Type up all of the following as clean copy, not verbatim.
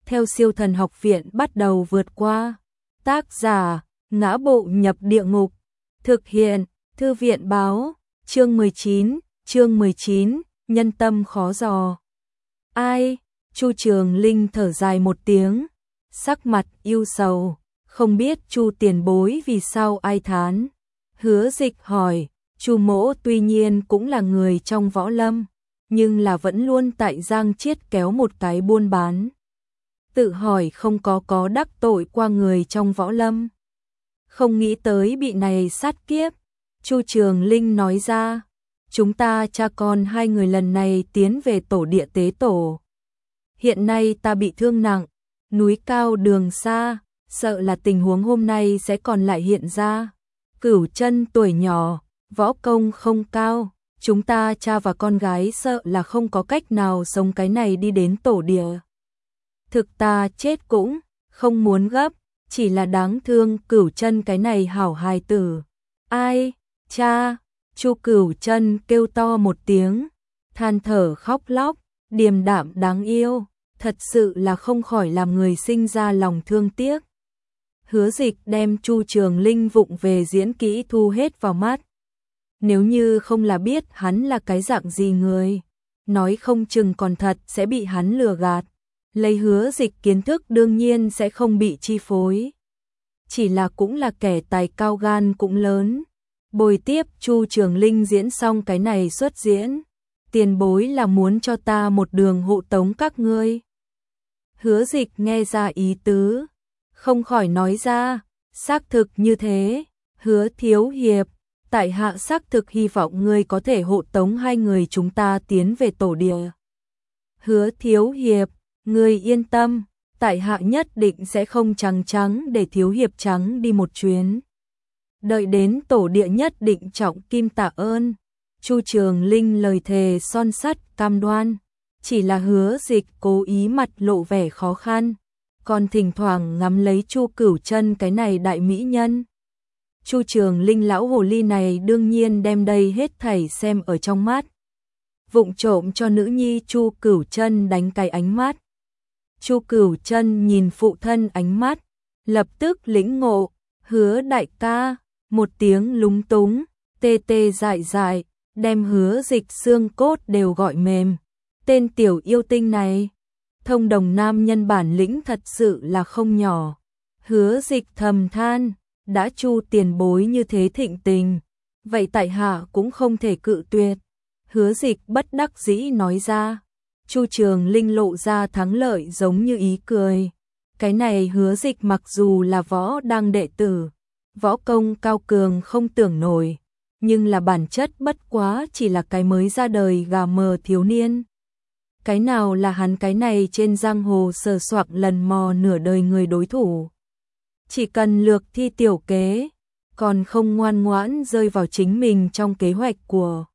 theo Siêu Thần Học Viện bắt đầu vượt qua. Tác giả: Ngã Bộ Nhập Địa Ngục. Thực hiện: Thư viện báo. Chương 19, nhân tâm khó dò. Ai? Chu Trường Linh thở dài một tiếng, sắc mặt ưu sầu, không biết Chu tiền bối vì sao ai thán. Hứa Dịch hỏi, Chu mỗ tuy nhiên cũng là người trong võ lâm, nhưng là vẫn luôn tại Giang Chiết kéo một cái buôn bán. Tự hỏi không có đắc tội qua người trong võ lâm. Không nghĩ tới bị này sát kiếp. Chu Trường Linh nói ra, chúng ta cha con hai người lần này tiến về tổ địa tế tổ. Hiện nay ta bị thương nặng, núi cao đường xa, sợ là tình huống hôm nay sẽ còn lại hiện ra. Cửu Chân tuổi nhỏ, võ công không cao, chúng ta cha và con gái sợ là không có cách nào sống cái này đi đến tổ địa. Thực ta chết cũng không muốn gấp, chỉ là đáng thương Cửu Chân cái này hảo hài tử. Ai? Cha! Chu Cửu Chân kêu to một tiếng, than thở khóc lóc, điềm đạm đáng yêu, thật sự là không khỏi làm người sinh ra lòng thương tiếc. Hứa Dịch đem Chu Trường Linh vụng về diễn kỹ thu hết vào mắt. Nếu như không là biết hắn là cái dạng gì người, nói không chừng còn thật sẽ bị hắn lừa gạt. Lấy Hứa Dịch kiến thức đương nhiên sẽ không bị chi phối. Chỉ là cũng là kẻ tài cao gan cũng lớn. Bồi tiếp Chu Trường Linh diễn xong cái này xuất diễn, tiền bối là muốn cho ta một đường hộ tống các ngươi. Hứa Dịch nghe ra ý tứ, không khỏi nói ra, xác thực như thế. Hứa thiếu hiệp, tại hạ xác thực hy vọng ngươi có thể hộ tống hai người chúng ta tiến về tổ địa. Hứa thiếu hiệp, ngươi yên tâm, tại hạ nhất định sẽ không trắng để thiếu hiệp trắng đi một chuyến. Đợi đến tổ địa nhất định trọng kim tạ ơn. Chu Trường Linh lời thề son sắt cam đoan, chỉ là Hứa Dịch cố ý mặt lộ vẻ khó khăn, còn thỉnh thoảng ngắm lấy Chu Cửu Chân cái này đại mỹ nhân. Chu Trường Linh lão hồ ly này đương nhiên đem đây hết thảy xem ở trong mắt, vụng trộm cho nữ nhi Chu Cửu Chân đánh cái ánh mắt. Chu Cửu Chân nhìn phụ thân ánh mắt, lập tức lĩnh ngộ, Hứa đại ca, một tiếng lúng túng, tê tê dại dại, đem Hứa Dịch xương cốt đều gọi mềm. Tên tiểu yêu tinh này, thông đồng nam nhân bản lĩnh thật sự là không nhỏ. Hứa Dịch thầm than, đã Chu tiền bối như thế thịnh tình, vậy tại hạ cũng không thể cự tuyệt. Hứa Dịch bất đắc dĩ nói ra. Chu Trường Linh lộ ra thắng lợi giống như ý cười. Cái này Hứa Dịch mặc dù là võ đang đệ tử, võ công cao cường không tưởng nổi, nhưng là bản chất bất quá chỉ là cái mới ra đời gà mờ thiếu niên. Cái nào là hắn cái này trên giang hồ sờ soạng lần mò nửa đời người đối thủ. Chỉ cần lược thi tiểu kế, còn không ngoan ngoãn rơi vào chính mình trong kế hoạch của.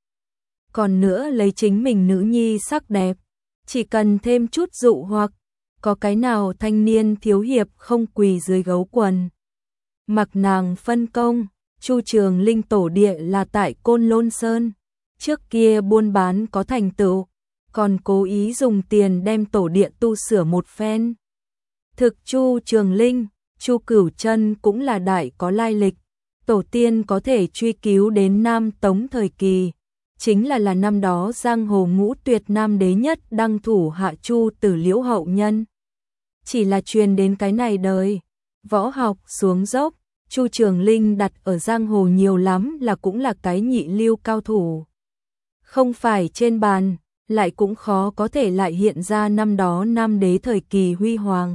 Còn nữa lấy chính mình nữ nhi sắc đẹp, chỉ cần thêm chút dụ hoặc, có cái nào thanh niên thiếu hiệp không quỳ dưới gấu quần. Mặc nàng phân công, Chu Trường Linh tổ địa là tại Côn Lôn Sơn, trước kia buôn bán có thành tựu, còn cố ý dùng tiền đem tổ địa tu sửa một phen. Thực Chu Trường Linh, Chu Cửu Chân cũng là đại có lai lịch, tổ tiên có thể truy cứu đến Nam Tống thời kỳ, chính là năm đó giang hồ ngũ tuyệt nam đế nhất đăng thủ hạ Chu Tử Liễu hậu nhân. Chỉ là truyền đến cái này đời, võ học xuống dốc, Chu Trường Linh đặt ở giang hồ nhiều lắm là cũng là cái nhị lưu cao thủ. Không phải trên bàn, lại cũng khó có thể lại hiện ra năm đó nam đế thời kỳ huy hoàng.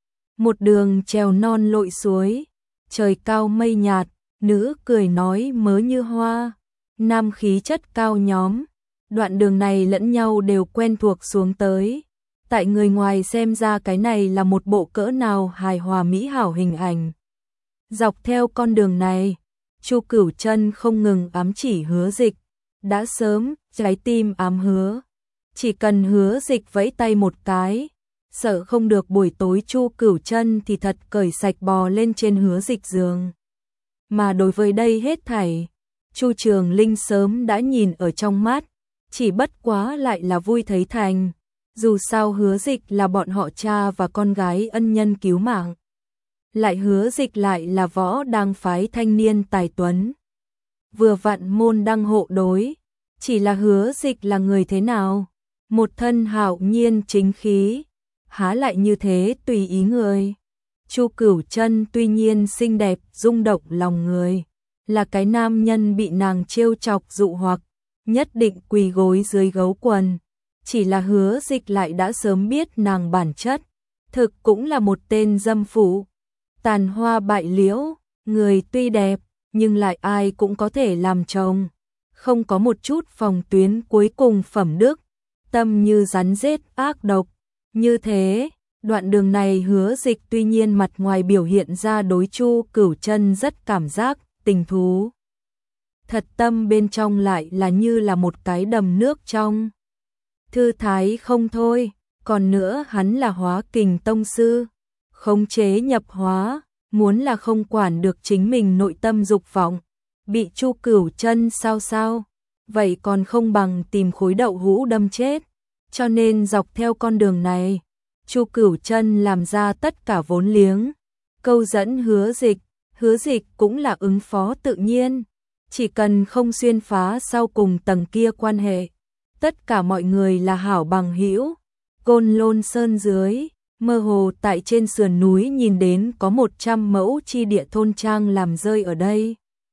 Một đường trèo non lội suối, trời cao mây nhạt, nữ cười nói mớ như hoa, nam khí chất cao nhóm, đoạn đường này lẫn nhau đều quen thuộc xuống tới. Tại người ngoài xem ra cái này là một bộ cỡ nào hài hòa mỹ hảo hình ảnh. Dọc theo con đường này, Chu Cửu Chân không ngừng ám chỉ Hứa Dịch, đã sớm trái tim ám hứa, chỉ cần Hứa Dịch vẫy tay một cái, sợ không được buổi tối Chu Cửu Chân thì thật cởi sạch bò lên trên Hứa Dịch giường. Mà đối với đây hết thảy, Chu Trường Linh sớm đã nhìn ở trong mắt, chỉ bất quá lại là vui thấy thành. Dù sao Hứa Dịch là bọn họ cha và con gái ân nhân cứu mạng. Lại Hứa Dịch lại là võ đang phái thanh niên tài tuấn. Vừa vặn môn đăng hộ đối, chỉ là Hứa Dịch là người thế nào? Một thân hạo nhiên chính khí, há lại như thế tùy ý người. Chu Cửu Chân tuy nhiên xinh đẹp, rung động lòng người, là cái nam nhân bị nàng trêu chọc dụ hoặc, nhất định quỳ gối dưới gấu quần. Chỉ là Hứa Dịch lại đã sớm biết nàng bản chất, thực cũng là một tên dâm phụ. Tàn hoa bại liễu, người tuy đẹp, nhưng lại ai cũng có thể làm chồng. Không có một chút phòng tuyến cuối cùng phẩm đức, tâm như rắn rết ác độc. Như thế, đoạn đường này Hứa Dịch tuy nhiên mặt ngoài biểu hiện ra đối Chu Cửu Chân rất cảm giác tình thú. Thật tâm bên trong lại là như là một cái đầm nước trong. Thư thái không thôi, còn nữa hắn là Hóa Kình tông sư, khống chế nhập hóa, muốn là không quản được chính mình nội tâm dục vọng, bị Chu Cửu Chân sao, vậy còn không bằng tìm khối đậu hũ đâm chết. Cho nên dọc theo con đường này, Chu Cửu Chân làm ra tất cả vốn liếng, câu dẫn Hứa Dịch cũng là ứng phó tự nhiên, chỉ cần không xuyên phá sau cùng tầng kia quan hệ, tất cả mọi người là hảo bằng hữu. Côn Lôn Sơn dưới, mơ hồ tại trên sườn núi nhìn đến có 100 mẫu chi địa thôn trang làm rơi ở đây.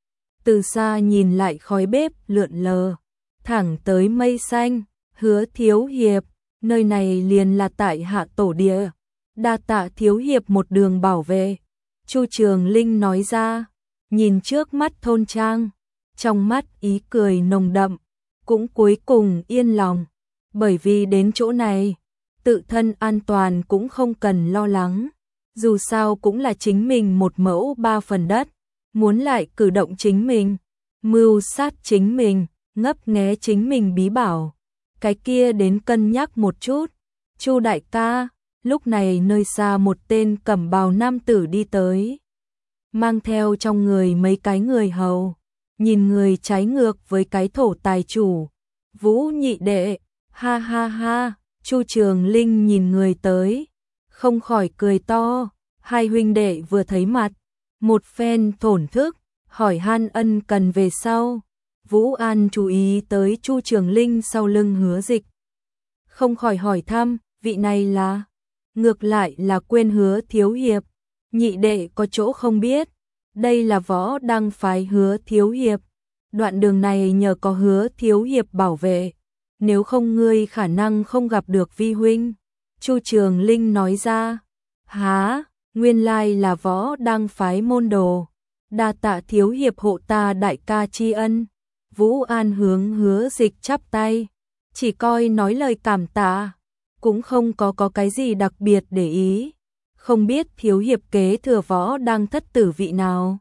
Từ xa nhìn lại khói bếp lượn lờ, thẳng tới mây xanh. Hứa thiếu hiệp, nơi này liền là tại hạ tổ địa, đa tạ thiếu hiệp một đường bảo vệ. Chu Trường Linh nói ra, nhìn trước mắt thôn trang, trong mắt ý cười nồng đậm, cũng cuối cùng yên lòng, bởi vì đến chỗ này, tự thân an toàn cũng không cần lo lắng, dù sao cũng là chính mình một mẫu ba phần đất, muốn lại cử động chính mình, mưu sát chính mình, ngấp nghé chính mình bí bảo. Cái kia đến cân nhắc một chút. Chu đại ca, lúc này nơi xa một tên cẩm bào nam tử đi tới, mang theo trong người mấy cái người hầu, nhìn người trái ngược với cái thổ tài chủ. Vũ nhị đệ, ha ha ha. Chu Trường Linh nhìn người tới, không khỏi cười to. Hai huynh đệ vừa thấy mặt, một phen thổn thức, hỏi han ân cần về sau. Vũ An chú ý tới Chu Trường Linh sau lưng Hứa Dịch, không khỏi hỏi thăm, vị này là? Ngược lại là quên Hứa thiếu hiệp, nhị đệ có chỗ không biết, đây là võ đăng phái Hứa thiếu hiệp, đoạn đường này nhờ có Hứa thiếu hiệp bảo vệ, nếu không ngươi khả năng không gặp được vi huynh. Chu Trường Linh nói ra, há, nguyên lai là võ đăng phái môn đồ, đa tạ thiếu hiệp hộ ta đại ca tri ân. Vũ An hướng Hứa Dịch chắp tay, chỉ coi nói lời cảm tạ, cũng không có cái gì đặc biệt để ý, không biết thiếu hiệp kế thừa võ đang thất tử vị nào.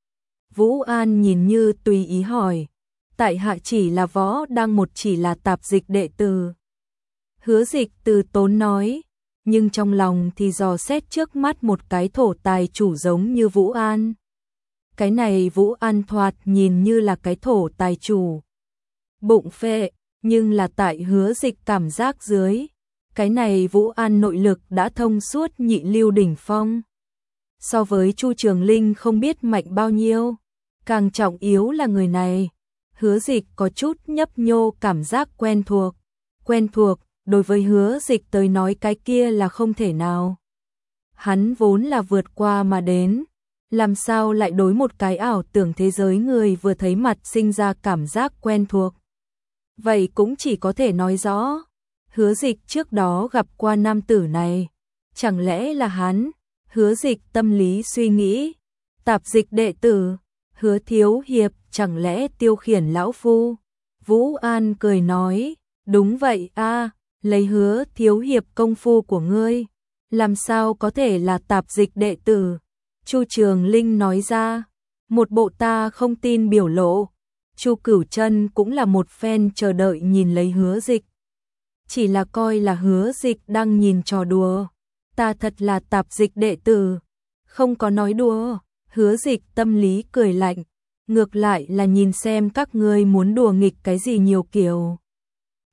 Vũ An nhìn như tùy ý hỏi, tại hạ chỉ là võ đang một chỉ là tạp dịch đệ tử. Hứa Dịch từ tốn nói, nhưng trong lòng thì dò xét trước mắt một cái thổ tài chủ giống như Vũ An. Cái này Vũ An thoạt nhìn như là cái thổ tài chủ. Bụng phệ, nhưng là tại Hứa Dịch cảm giác dưới. Cái này Vũ An nội lực đã thông suốt nhị lưu đỉnh phong. So với Chu Trường Linh không biết mạnh bao nhiêu. Càng trọng yếu là người này. Hứa Dịch có chút nhấp nhô cảm giác quen thuộc. Quen thuộc, đối với Hứa Dịch tới nói cái kia là không thể nào. Hắn vốn là vượt qua mà đến. Làm sao lại đối một cái ảo tưởng thế giới người vừa thấy mặt sinh ra cảm giác quen thuộc. Vậy cũng chỉ có thể nói rõ, Hứa Dịch trước đó gặp qua nam tử này, chẳng lẽ là hắn? Hứa Dịch tâm lý suy nghĩ, tạp dịch đệ tử, Hứa thiếu hiệp chẳng lẽ tiêu khiển lão phu? Vũ An cười nói, đúng vậy a, lấy Hứa thiếu hiệp công phu của ngươi, làm sao có thể là tạp dịch đệ tử? Chu Trường Linh nói ra, một bộ ta không tin biểu lộ. Chu Cửu Chân cũng là một phen chờ đợi nhìn lấy Hứa Dịch. Chỉ là coi là Hứa Dịch đang nhìn trò đùa. Ta thật là tạp dịch đệ tử. Không có nói đùa. Hứa Dịch tâm lý cười lạnh. Ngược lại là nhìn xem các ngươi muốn đùa nghịch cái gì nhiều kiểu.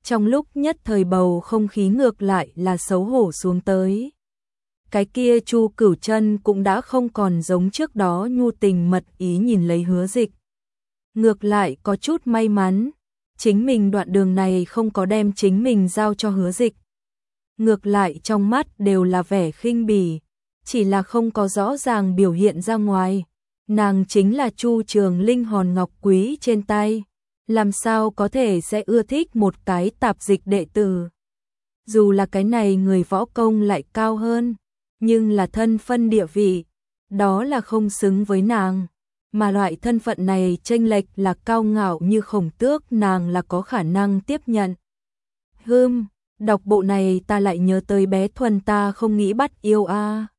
trong lúc nhất thời bầu không khí ngược lại là xấu hổ xuống tới. Cái kia Chu Cửu Chân cũng đã không còn giống trước đó nhu tình mật ý nhìn lấy Hứa Dịch. Ngược lại có chút may mắn, chính mình đoạn đường này không có đem chính mình giao cho Hứa Dịch. Ngược lại trong mắt đều là vẻ khinh bỉ, chỉ là không có rõ ràng biểu hiện ra ngoài. Nàng chính là Chu Trường Linh hòn ngọc quý trên tay, làm sao có thể sẽ ưa thích một cái tạp dịch đệ tử. Dù là cái này người võ công lại cao hơn, nhưng là thân phân địa vị, đó là không xứng với nàng. Mà loại thân phận này chênh lệch là cao ngạo như Khổng Tước, nàng là có khả năng tiếp nhận. Đọc bộ này ta lại nhớ tới bé Thuần, ta không nghĩ bắt yêu a.